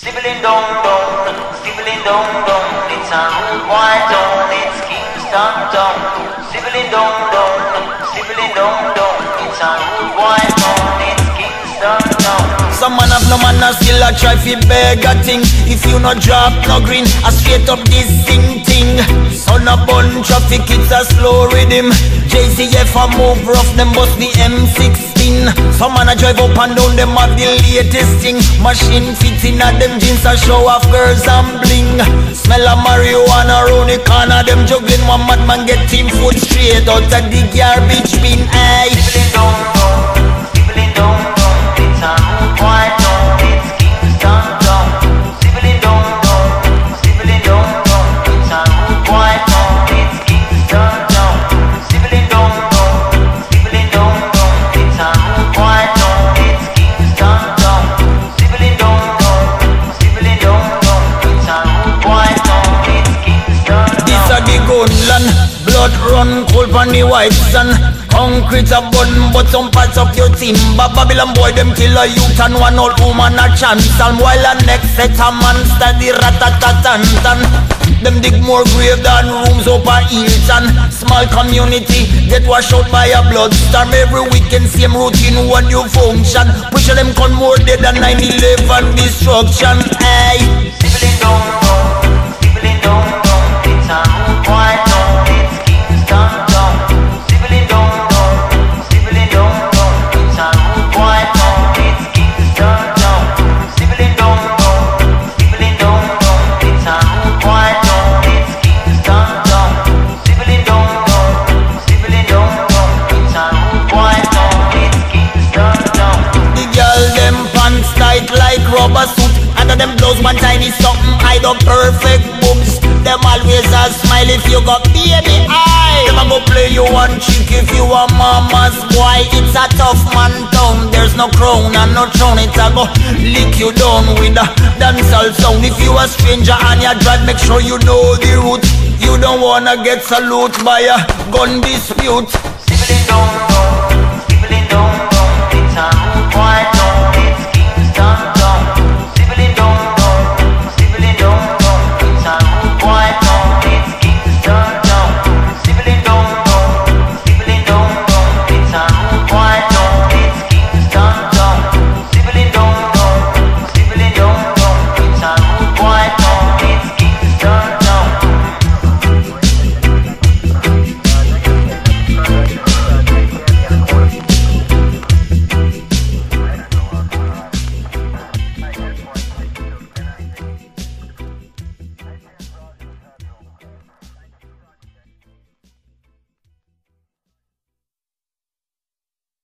Sibling dong dong, sibling dong dong, it's a rude boy town, it's Kingston town. Sibling dong dong, sibling dong dong, it's a rude boy town, it's Kingston town. Some man have no man and still a try fi beg a thing. If you no drop no green, a straight up this sing thing. Son a bun traffic, it's a slow rhythm. JCF a move rough, them bust the M16. Some man a drive up and down, them have the latest thing. Machine fits in at them jeans a show off girls and bling. Smell of marijuana round the corner, them juggling. One madman get him foot straight out of the garbage bin. Aye. Sibling dong dong, sibling dong dong, it's a rude boy town, it's Kingston town. Sibling dong dong, sibling dong dong, it's a rude boy town, it's Kingston town. Sibling dong dong, sibling dong dong, it's a rude boy town, it's Kingston town. Sibling dong dong, sibling dong dong, it's a rude boy town, it's Kingston town. This a the gunland, blood run cold on the white sun. Concrete a bun, but some parts of your team. Babylon boy, them kill a youth and one old woman a chance. And while a next set a man study rat-a-tat-tan-tan. Them dig more grave than rooms up a Hilton. Small community get washed out by a bloodstorm. Every weekend same routine, one new function. Push them con more dead than 9/11 destruction. Aye. Sibling dong dong, sibling dong dong, it's a rude boy town, it's Kingston town. Sibling dong dong, sibling dong dong, it's a rude boy town, it's Kingston town. Sibling dong dong, sibling dong dong, it's a rude boy town, it's Kingston town. Sibling dong dong, sibling dong dong, it's a rude boy town, it's Kingston town. The girl them pants tight like rubber suit. Under them blouse one tiny something hide up perfect boobs. Them always a smile if you got baby eye. Them a go play you one chick if you a mama's boy. It's a tough man town. There's no crown and no throne. It a go lick you down with a dancehall sound. If you a stranger and you drive, make sure you know the route. You don't wanna get salute by a gun dispute. Sibling dong dong,